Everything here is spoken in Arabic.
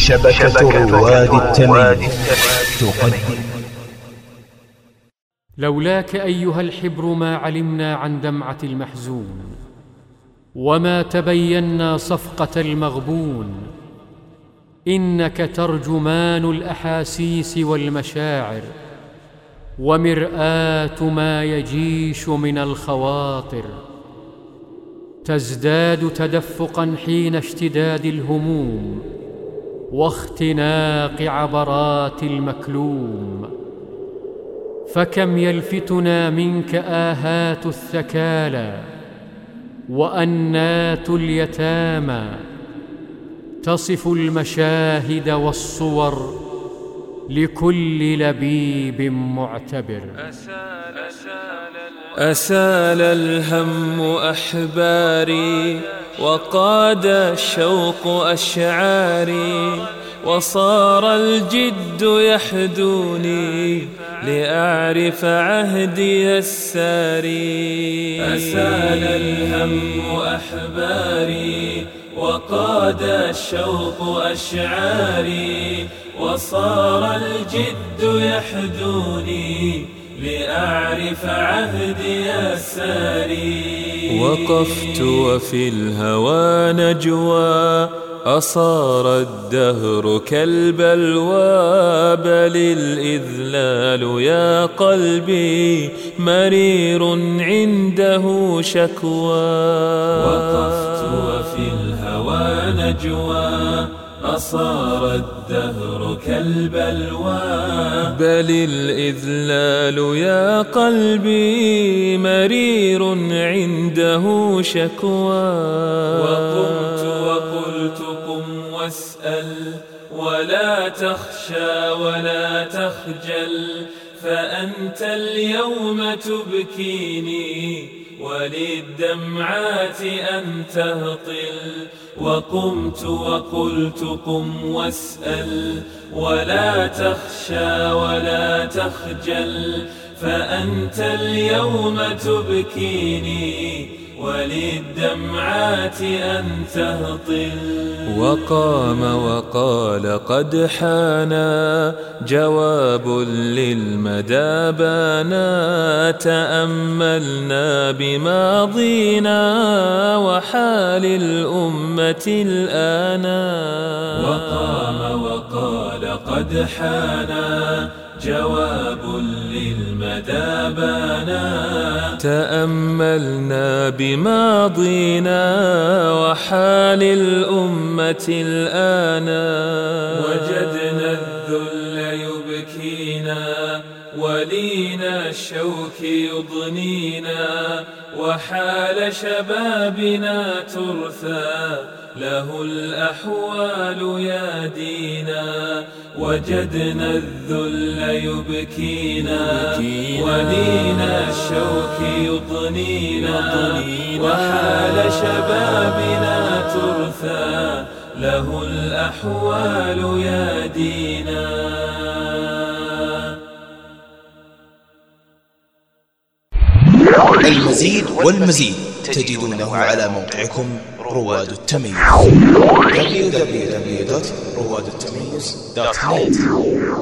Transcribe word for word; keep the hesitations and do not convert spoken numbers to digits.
شبكة رواد التمييز تقدم. لولاك أيها الحبر ما علمنا عن دمعة المحزون، وما تبينا صفقة المغبون. إنك ترجمان الأحاسيس والمشاعر، ومرآة ما يجيش من الخواطر. تزداد تدفقا حين اشتداد الهموم واختناق عبرات المكلوم. فكم يلفتنا منك آهات الثكالى وأنات اليتامى، تصف المشاهد والصور لكل لبيب معتبر. أسال الهم أحباري، وقاد الشوق أشعاري، وصار الجد يحدوني لأعرف عهدي الساري. أسال الهم أحباري، وقاد الشوق أشعاري، وصار الجد يحدوني لأعرف عهدي الساري. وقفت وفي الهوى نجوى، أصار الدهر كالبلوى. بل الإذلال يا قلبي مرير عنده شكوى. وقفت وفي الهوى نجوى، أصار الدهر كالبلوى. بل الإذلال يا قلبي مرير عنده شكوى. وقمت وقلت قم واسأل، ولا تخشى ولا تخجل، فأنت اليوم تبكيني وللدمعات أن تهطل. وقمت وقلت قم واسأل، ولا تخشى ولا تخجل، فأنت اليوم تبكيني وللدمعات أن تهطل. وقام وقال قد حانا، جواب للمدى بانا. تأملنا بماضينا وحال الأمة الآنا. وقام وقال قد حانا، جواب للمدى بانا. تأملنا بماضينا وحال الأمة الآنا. وجدنا الذل يبكينا، ولين الشوك يضنينا، وحال شبابنا ترثى له الأحوال يا دينا. وجدنا الذل يبكينا، ولين الشوك يضنينا، وحال شبابنا ترثى له الأحوال يا دينا. المزيد والمزيد تجدونه على موقعكم رواد التمييز دبليو دبليو دبليو دوت رواد التمييز دوت نت.